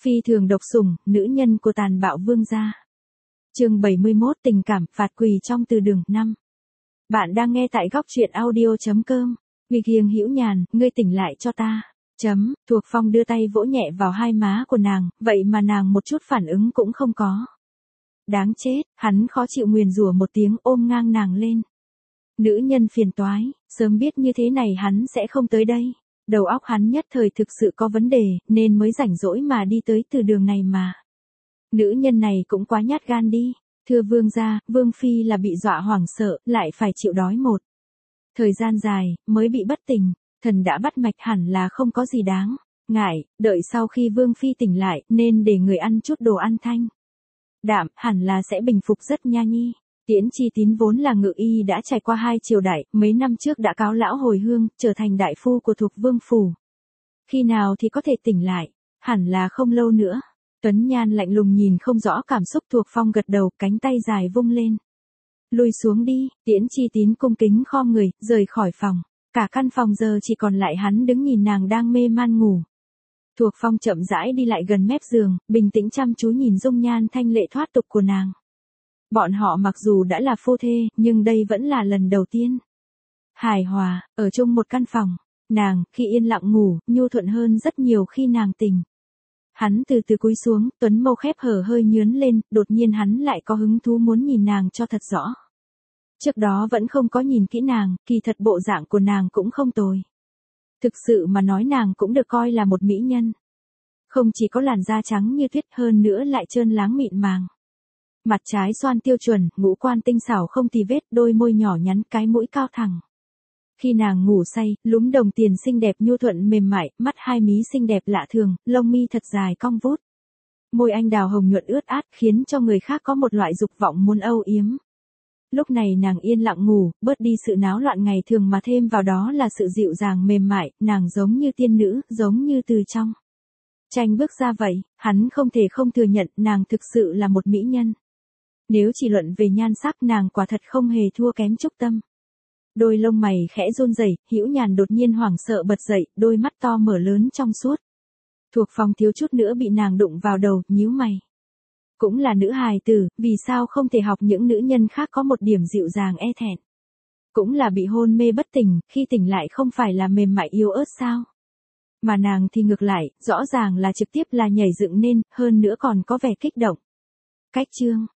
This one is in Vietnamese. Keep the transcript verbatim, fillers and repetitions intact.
Phi thường độc sủng, nữ nhân của tàn bạo vương gia. Chương bảy mươi mốt tình cảm phạt quỳ trong từ đường năm. Bạn đang nghe tại góc truyện audio chấm com. Vì kiêng hữu nhàn, ngươi tỉnh lại cho ta. Chấm, Thuộc Phong đưa tay vỗ nhẹ vào hai má của nàng, vậy mà nàng một chút phản ứng cũng không có. Đáng chết, hắn khó chịu nguyền rủa một tiếng ôm ngang nàng lên. Nữ nhân phiền toái, sớm biết như thế này hắn sẽ không tới đây. Đầu óc hắn nhất thời thực sự có vấn đề, nên mới rảnh rỗi mà đi tới từ đường này mà. Nữ nhân này cũng quá nhát gan đi. Thưa vương gia, vương phi là bị dọa hoảng sợ, lại phải chịu đói một thời gian dài, mới bị bất tỉnh. Thần đã bắt mạch hẳn là không có gì đáng ngại, đợi sau khi vương phi tỉnh lại, nên để người ăn chút đồ ăn thanh đạm, hẳn là sẽ bình phục rất nha nhi. Tiễn Chi Tín vốn là ngự y đã trải qua hai triều đại, mấy năm trước đã cáo lão hồi hương, trở thành đại phu của Thục Vương phủ. Khi nào thì có thể tỉnh lại? Hẳn là không lâu nữa. Tuấn Nhan lạnh lùng nhìn không rõ cảm xúc. Thuộc Phong gật đầu, cánh tay dài vung lên. Lùi xuống đi. Tiễn Chi Tín cung kính khom người, rời khỏi phòng. Cả căn phòng giờ chỉ còn lại hắn đứng nhìn nàng đang mê man ngủ. Thuộc Phong chậm rãi đi lại gần mép giường, bình tĩnh chăm chú nhìn dung nhan thanh lệ thoát tục của nàng. Bọn họ mặc dù đã là phu thê, nhưng đây vẫn là lần đầu tiên hài hòa, ở chung một căn phòng. Nàng, khi yên lặng ngủ, nhu thuận hơn rất nhiều khi nàng tỉnh. Hắn từ từ cúi xuống, tuấn mâu khép hở hơi nhướn lên, đột nhiên hắn lại có hứng thú muốn nhìn nàng cho thật rõ. Trước đó vẫn không có nhìn kỹ nàng, kỳ thật bộ dạng của nàng cũng không tồi. Thực sự mà nói nàng cũng được coi là một mỹ nhân. Không chỉ có làn da trắng như tuyết, hơn nữa lại trơn láng mịn màng. Mặt trái xoan tiêu chuẩn, ngũ quan tinh xảo không tì vết, đôi môi nhỏ nhắn, cái mũi cao thẳng. Khi nàng ngủ say, lúm đồng tiền xinh đẹp nhu thuận mềm mại, mắt hai mí xinh đẹp lạ thường, lông mi thật dài cong vút. Môi anh đào hồng nhuận ướt át, khiến cho người khác có một loại dục vọng muốn âu yếm. Lúc này nàng yên lặng ngủ, bớt đi sự náo loạn ngày thường mà thêm vào đó là sự dịu dàng mềm mại, nàng giống như tiên nữ, giống như từ trong tranh bước ra vậy. Hắn không thể không thừa nhận nàng thực sự là một mỹ nhân. Nếu chỉ luận về nhan sắc, nàng quả thật không hề thua kém Trúc Tâm. Đôi lông mày khẽ run rẩy, Hữu Nhàn đột nhiên hoảng sợ bật dậy, đôi mắt to mở lớn trong suốt. Thuộc Phong thiếu chút nữa bị nàng đụng vào đầu, nhíu mày. Cũng là nữ hài tử, vì sao không thể học những nữ nhân khác có một điểm dịu dàng e thẹn? Cũng là bị hôn mê bất tỉnh, khi tỉnh lại không phải là mềm mại yếu ớt sao? Mà nàng thì ngược lại, rõ ràng là trực tiếp là nhảy dựng nên, hơn nữa còn có vẻ kích động. Cách chương,